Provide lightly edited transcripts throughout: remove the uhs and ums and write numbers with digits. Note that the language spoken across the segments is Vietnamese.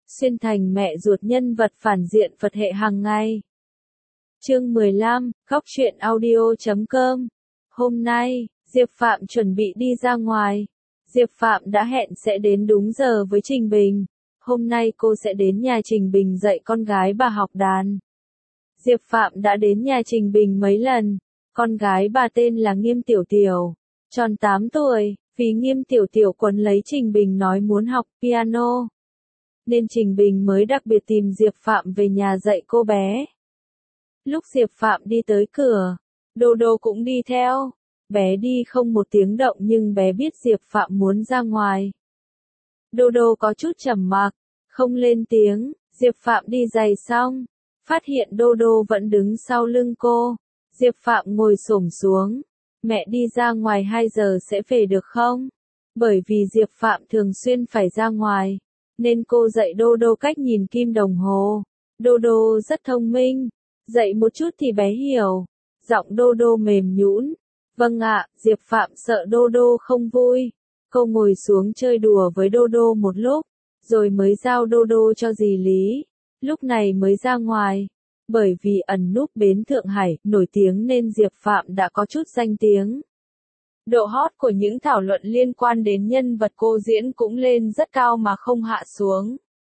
xuyên thành mẹ ruột nhân vật phản diện Phật hệ hàng ngày. Chương 15, Góc truyện audio.com. Hôm nay, Diệp Phạm chuẩn bị đi ra ngoài. Diệp Phạm đã hẹn sẽ đến đúng giờ với Trình Bình. Hôm nay cô sẽ đến nhà Trình Bình dạy con gái bà học đàn. Diệp Phạm đã đến nhà Trình Bình mấy lần. Con gái bà tên là Nghiêm Tiểu Tiểu, tròn 8 tuổi, vì Nghiêm Tiểu Tiểu quấn lấy Trình Bình nói muốn học piano, nên Trình Bình mới đặc biệt tìm Diệp Phạm về nhà dạy cô bé. Lúc Diệp Phạm đi tới cửa, Đô Đô cũng đi theo. Bé đi không một tiếng động nhưng bé biết Diệp Phạm muốn ra ngoài. Đô Đô có chút trầm mặc, không lên tiếng. Diệp Phạm đi giày xong, phát hiện Đô Đô vẫn đứng sau lưng cô. Diệp Phạm ngồi xổm xuống. Mẹ đi ra ngoài 2 giờ sẽ về được không? Bởi vì Diệp Phạm thường xuyên phải ra ngoài, nên cô dạy Đô Đô cách nhìn kim đồng hồ. Đô Đô rất thông minh, dạy một chút thì bé hiểu. Giọng Đô Đô mềm nhũn. Vâng ạ. Diệp Phạm sợ Đô Đô không vui. Cô ngồi xuống chơi đùa với Đô Đô một lúc, rồi mới giao Đô Đô cho dì Lý. Lúc này mới ra ngoài. Bởi vì ẩn núp bến Thượng Hải nổi tiếng nên Diệp Phạm đã có chút danh tiếng. Độ hot của những thảo luận liên quan đến nhân vật cô diễn cũng lên rất cao mà không hạ xuống.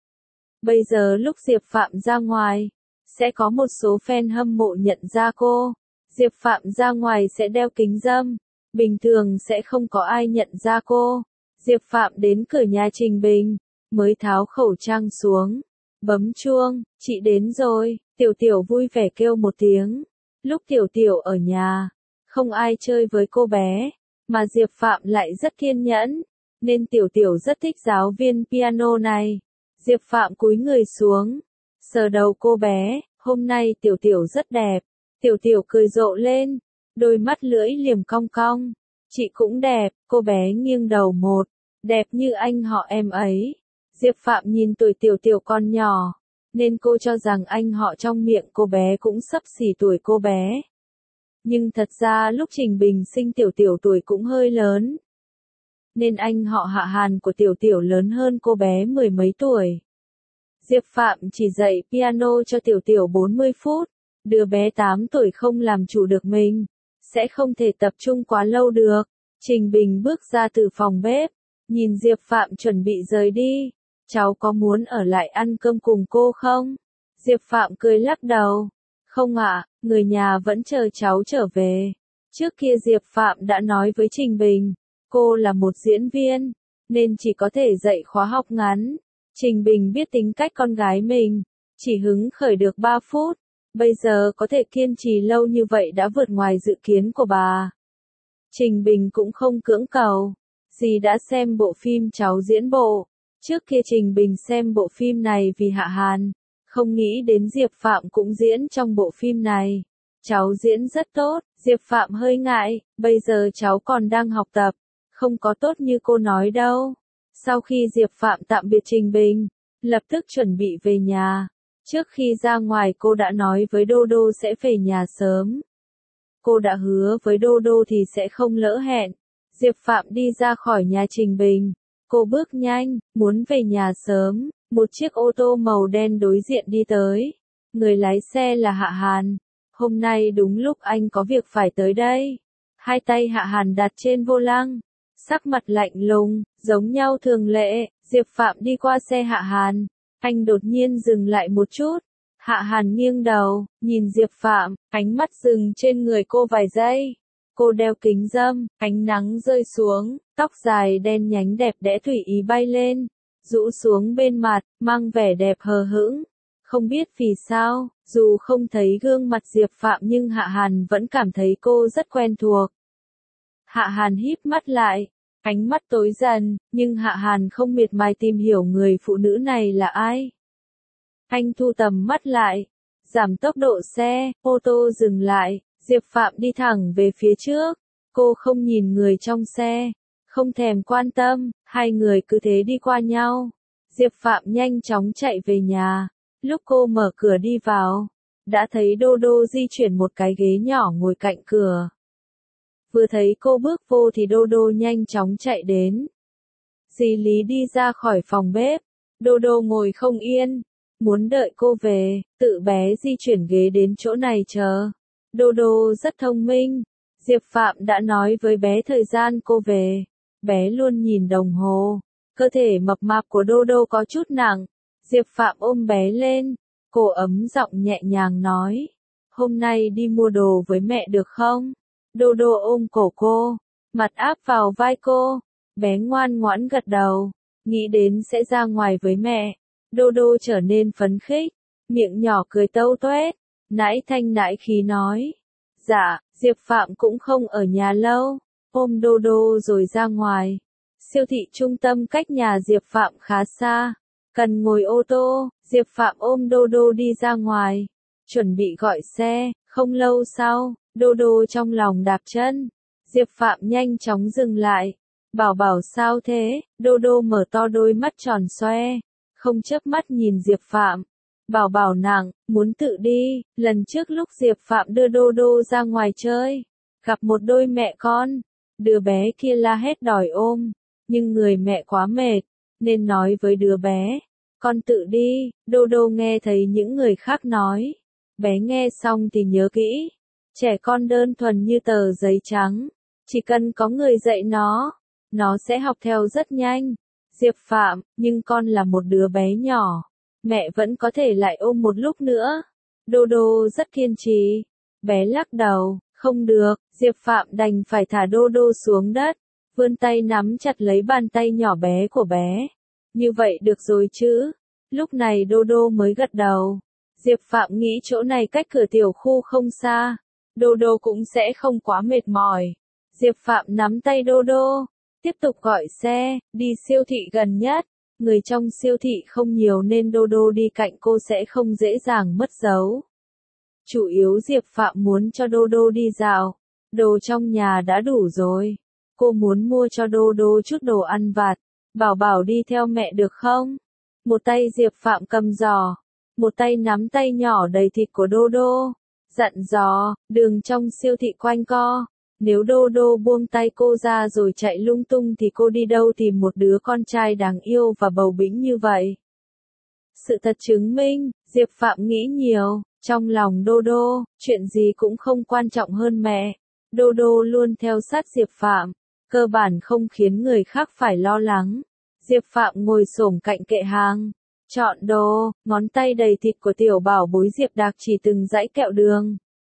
Bây giờ lúc Diệp Phạm ra ngoài, sẽ có một số fan hâm mộ nhận ra cô. Diệp Phạm ra ngoài sẽ đeo kính râm, bình thường sẽ không có ai nhận ra cô. Diệp Phạm đến cửa nhà Trình Bình, mới tháo khẩu trang xuống, bấm chuông, chị đến rồi. Tiểu Tiểu vui vẻ kêu một tiếng. Lúc Tiểu Tiểu ở nhà, không ai chơi với cô bé, mà Diệp Phạm lại rất kiên nhẫn, nên Tiểu Tiểu rất thích giáo viên piano này. Diệp Phạm cúi người xuống, sờ đầu cô bé. Hôm nay Tiểu Tiểu rất đẹp. Tiểu Tiểu cười rộ lên, đôi mắt lưỡi liềm cong cong. Chị cũng đẹp. Cô bé nghiêng đầu một, đẹp như anh họ em ấy. Diệp Phạm nhìn tuổi Tiểu Tiểu còn nhỏ, nên cô cho rằng anh họ trong miệng cô bé cũng xấp xỉ tuổi cô bé. Nhưng thật ra lúc Trình Bình sinh Tiểu Tiểu tuổi cũng hơi lớn, nên anh họ Hạ Hàn của Tiểu Tiểu lớn hơn cô bé 10 mấy tuổi. Diệp Phạm chỉ dạy piano cho Tiểu Tiểu 40 phút. Đứa bé 8 tuổi không làm chủ được mình, sẽ không thể tập trung quá lâu được. Trình Bình bước ra từ phòng bếp, nhìn Diệp Phạm chuẩn bị rời đi. Cháu có muốn ở lại ăn cơm cùng cô không? Diệp Phạm cười lắc đầu. Không ạ, người nhà vẫn chờ cháu trở về. Trước kia Diệp Phạm đã nói với Trình Bình, cô là một diễn viên, nên chỉ có thể dạy khóa học ngắn. Trình Bình biết tính cách con gái mình, chỉ hứng khởi được 3 phút. Bây giờ có thể kiên trì lâu như vậy đã vượt ngoài dự kiến của bà. Trình Bình cũng không cưỡng cầu. Dì đã xem bộ phim cháu diễn bộ. Trước kia Trình Bình xem bộ phim này vì Hạ Hàn, không nghĩ đến Diệp Phạm cũng diễn trong bộ phim này. Cháu diễn rất tốt. Diệp Phạm hơi ngại, bây giờ cháu còn đang học tập, không có tốt như cô nói đâu. Sau khi Diệp Phạm tạm biệt Trình Bình, lập tức chuẩn bị về nhà. Trước khi ra ngoài cô đã nói với Đô Đô sẽ về nhà sớm. Cô đã hứa với Đô Đô thì sẽ không lỡ hẹn. Diệp Phạm đi ra khỏi nhà Trình Bình. Cô bước nhanh, muốn về nhà sớm. Một chiếc ô tô màu đen đối diện đi tới. Người lái xe là Hạ Hàn. Hôm nay đúng lúc anh có việc phải tới đây. Hai tay Hạ Hàn đặt trên vô lăng, sắc mặt lạnh lùng, giống nhau thường lệ. Diệp Phạm đi qua xe Hạ Hàn. Anh đột nhiên dừng lại một chút. Hạ Hàn nghiêng đầu, nhìn Diệp Phạm, ánh mắt dừng trên người cô vài giây. Cô đeo kính râm, ánh nắng rơi xuống, tóc dài đen nhánh đẹp đẽ tùy ý bay lên, rũ xuống bên mặt, mang vẻ đẹp hờ hững. Không biết vì sao, dù không thấy gương mặt Diệp Phạm nhưng Hạ Hàn vẫn cảm thấy cô rất quen thuộc. Hạ Hàn híp mắt lại, ánh mắt tối dần, nhưng Hạ Hàn không miệt mài tìm hiểu người phụ nữ này là ai. Anh thu tầm mắt lại, giảm tốc độ xe, ô tô dừng lại, Diệp Phạm đi thẳng về phía trước. Cô không nhìn người trong xe, không thèm quan tâm, hai người cứ thế đi qua nhau. Diệp Phạm nhanh chóng chạy về nhà. Lúc cô mở cửa đi vào, đã thấy Đô Đô di chuyển một cái ghế nhỏ ngồi cạnh cửa. Vừa thấy cô bước vô thì Đô Đô nhanh chóng chạy đến. Dì Lý đi ra khỏi phòng bếp, Đô đô ngồi không yên, muốn đợi cô về, tự bé di chuyển ghế đến chỗ này chờ. Đô đô rất thông minh, Diệp Phạm đã nói với bé thời gian cô về. Bé luôn nhìn đồng hồ, cơ thể mập mạp của đô đô có chút nặng. Diệp Phạm ôm bé lên, cô ấm giọng nhẹ nhàng nói, hôm nay đi mua đồ với mẹ được không? Đô đô ôm cổ cô, mặt áp vào vai cô, bé ngoan ngoãn gật đầu, nghĩ đến sẽ ra ngoài với mẹ. Đô đô trở nên phấn khích, miệng nhỏ cười tâu toét, nãi thanh nãi khí nói. Dạ, Diệp Phạm cũng không ở nhà lâu, ôm đô đô rồi ra ngoài. Siêu thị trung tâm cách nhà Diệp Phạm khá xa, cần ngồi ô tô, Diệp Phạm ôm đô đô đi ra ngoài, chuẩn bị gọi xe, không lâu sau, đô đô trong lòng đạp chân. Diệp Phạm nhanh chóng dừng lại, bảo bảo sao thế, đô đô mở to đôi mắt tròn xoe, không chớp mắt nhìn Diệp Phạm. Bảo bảo nặng, muốn tự đi, lần trước lúc Diệp Phạm đưa đô đô ra ngoài chơi, gặp một đôi mẹ con, đứa bé kia la hét đòi ôm, nhưng người mẹ quá mệt, nên nói với đứa bé, con tự đi. Đô đô nghe thấy những người khác nói, bé nghe xong thì nhớ kỹ, trẻ con đơn thuần như tờ giấy trắng, chỉ cần có người dạy nó sẽ học theo rất nhanh. Diệp Phạm, nhưng con là một đứa bé nhỏ, mẹ vẫn có thể lại ôm một lúc nữa. Đô đô rất kiên trì, bé lắc đầu, không được. Diệp Phạm đành phải thả đô đô xuống đất, vươn tay nắm chặt lấy bàn tay nhỏ bé của bé. Như vậy được rồi chứ? Lúc này đô đô mới gật đầu. Diệp Phạm nghĩ chỗ này cách cửa tiểu khu không xa, đô đô cũng sẽ không quá mệt mỏi. Diệp Phạm nắm tay đô đô, tiếp tục gọi xe, đi siêu thị gần nhất. Người trong siêu thị không nhiều nên đô đô đi cạnh cô sẽ không dễ dàng mất dấu. Chủ yếu Diệp Phạm muốn cho đô đô đi dạo, đồ trong nhà đã đủ rồi. Cô muốn mua cho đô đô chút đồ ăn vặt, bảo bảo đi theo mẹ được không? Một tay Diệp Phạm cầm giỏ, một tay nắm tay nhỏ đầy thịt của đô đô, dặn dò, đường trong siêu thị quanh co. Nếu đô đô buông tay cô ra rồi chạy lung tung thì cô đi đâu tìm một đứa con trai đáng yêu và bầu bĩnh như vậy? Sự thật chứng minh, Diệp Phạm nghĩ nhiều, trong lòng đô đô, chuyện gì cũng không quan trọng hơn mẹ. Đô đô luôn theo sát Diệp Phạm, cơ bản không khiến người khác phải lo lắng. Diệp Phạm ngồi xổm cạnh kệ hàng, chọn đồ, ngón tay đầy thịt của tiểu bảo bối Diệp Đạc chỉ từng dãy kẹo đường.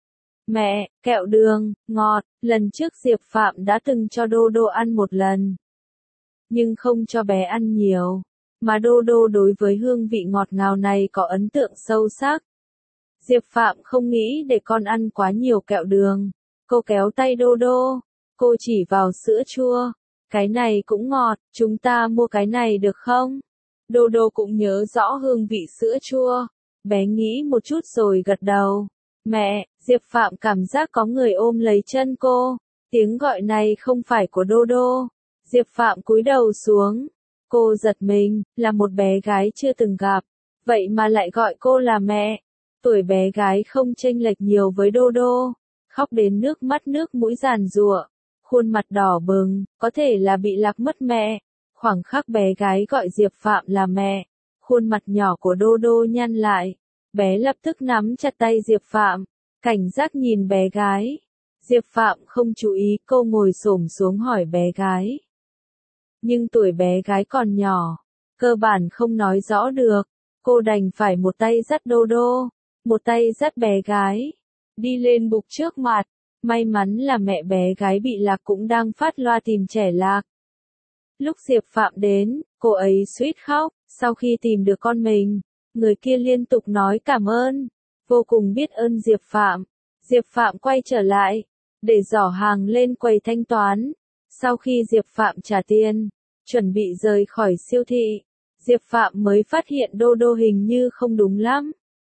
Mẹ, kẹo đường, ngọt, lần trước Diệp Phạm đã từng cho đô đô ăn một lần. Nhưng không cho bé ăn nhiều, mà đô đô đối với hương vị ngọt ngào này có ấn tượng sâu sắc. Diệp Phạm không nghĩ để con ăn quá nhiều kẹo đường. Cô kéo tay đô đô, cô chỉ vào sữa chua. Cái này cũng ngọt, chúng ta mua cái này được không? Đô đô cũng nhớ rõ hương vị sữa chua. Bé nghĩ một chút rồi gật đầu. Mẹ, Diệp Phạm cảm giác có người ôm lấy chân cô. Tiếng gọi này không phải của đô đô. Diệp Phạm cúi đầu xuống. Cô giật mình, là một bé gái chưa từng gặp. Vậy mà lại gọi cô là mẹ. Tuổi bé gái không chênh lệch nhiều với đô đô. Khóc đến nước mắt nước mũi giàn giụa. Khuôn mặt đỏ bừng, có thể là bị lạc mất mẹ. Khoảng khắc bé gái gọi Diệp Phạm là mẹ. Khuôn mặt nhỏ của đô đô nhăn lại. Bé lập tức nắm chặt tay Diệp Phạm, cảnh giác nhìn bé gái. Diệp Phạm không chú ý, cô ngồi xổm xuống hỏi bé gái. Nhưng tuổi bé gái còn nhỏ, cơ bản không nói rõ được. Cô đành phải một tay dắt đô đô, một tay dắt bé gái, đi lên bục trước mặt. May mắn là mẹ bé gái bị lạc cũng đang phát loa tìm trẻ lạc. Lúc Diệp Phạm đến, cô ấy suýt khóc, sau khi tìm được con mình. Người kia liên tục nói cảm ơn, vô cùng biết ơn Diệp Phạm. Diệp Phạm quay trở lại, để giỏ hàng lên quầy thanh toán. Sau khi Diệp Phạm trả tiền, chuẩn bị rời khỏi siêu thị, Diệp Phạm mới phát hiện đô đô hình như không đúng lắm.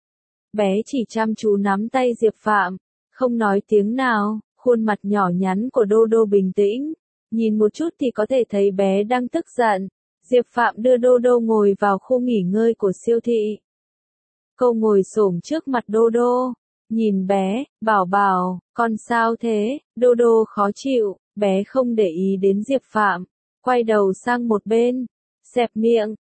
Bé chỉ chăm chú nắm tay Diệp Phạm, không nói tiếng nào, khuôn mặt nhỏ nhắn của đô đô bình tĩnh. Nhìn một chút thì có thể thấy bé đang tức giận. Diệp Phạm đưa đô đô ngồi vào khu nghỉ ngơi của siêu thị. Cô ngồi xổm trước mặt đô đô, nhìn bé, bảo bảo, con sao thế? Đô đô khó chịu, bé không để ý đến Diệp Phạm, quay đầu sang một bên, xẹp miệng.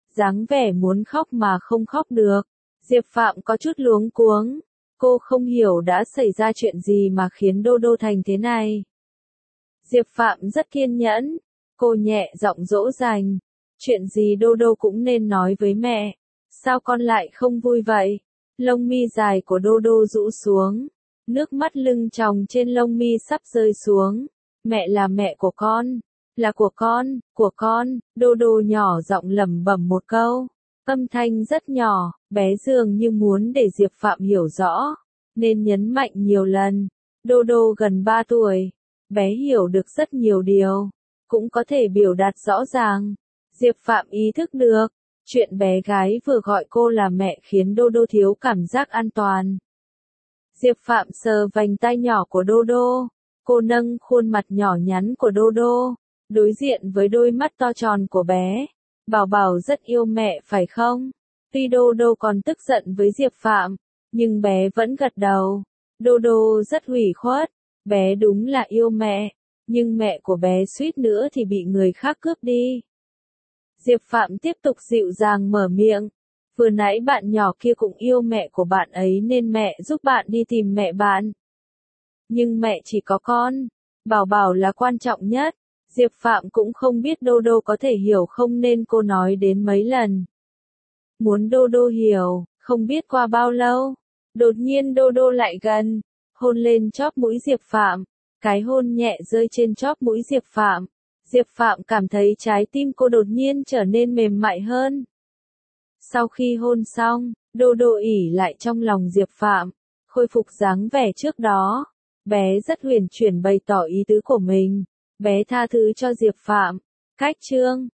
dáng vẻ muốn khóc mà không khóc được. Diệp Phạm có chút luống cuống, cô không hiểu đã xảy ra chuyện gì mà khiến Đô Đô thành thế này. Diệp Phạm rất kiên nhẫn, cô nhẹ giọng dỗ dành, chuyện gì Đô Đô cũng nên nói với mẹ, sao con lại không vui vậy? Lông mi dài của Đô Đô rũ xuống, nước mắt lưng tròng trên lông mi sắp rơi xuống. Mẹ là mẹ của con, là của con, Đô Đô nhỏ giọng lẩm bẩm một câu, âm thanh rất nhỏ, bé dường như muốn để Diệp Phạm hiểu rõ, nên nhấn mạnh nhiều lần. Đô Đô gần 3 tuổi, bé hiểu được rất nhiều điều, cũng có thể biểu đạt rõ ràng. Diệp Phạm ý thức được, chuyện bé gái vừa gọi cô là mẹ khiến Đô Đô thiếu cảm giác an toàn. Diệp Phạm sờ vành tai nhỏ của Đô Đô, cô nâng khuôn mặt nhỏ nhắn của Đô Đô, đối diện với đôi mắt to tròn của bé. Bảo Bảo rất yêu mẹ phải không? Tuy Đô Đô còn tức giận với Diệp Phạm, nhưng bé vẫn gật đầu. Đô Đô rất ủy khuất, bé đúng là yêu mẹ, nhưng mẹ của bé suýt nữa thì bị người khác cướp đi. Diệp Phạm tiếp tục dịu dàng mở miệng, vừa nãy bạn nhỏ kia cũng yêu mẹ của bạn ấy nên mẹ giúp bạn đi tìm mẹ bạn. Nhưng mẹ chỉ có con, Bảo Bảo là quan trọng nhất. Diệp Phạm cũng không biết Đô Đô có thể hiểu không nên cô nói đến mấy lần. Muốn Đô Đô hiểu, không biết qua bao lâu, đột nhiên Đô Đô lại gần, hôn lên chóp mũi Diệp Phạm, cái hôn nhẹ rơi trên chóp mũi Diệp Phạm. Diệp Phạm cảm thấy trái tim cô đột nhiên trở nên mềm mại hơn. Sau khi hôn xong, Đô Đô ỉ lại trong lòng Diệp Phạm, khôi phục dáng vẻ trước đó. Bé rất huyền chuyển bày tỏ ý tứ của mình. Bé tha thứ cho Diệp Phạm. Cách chương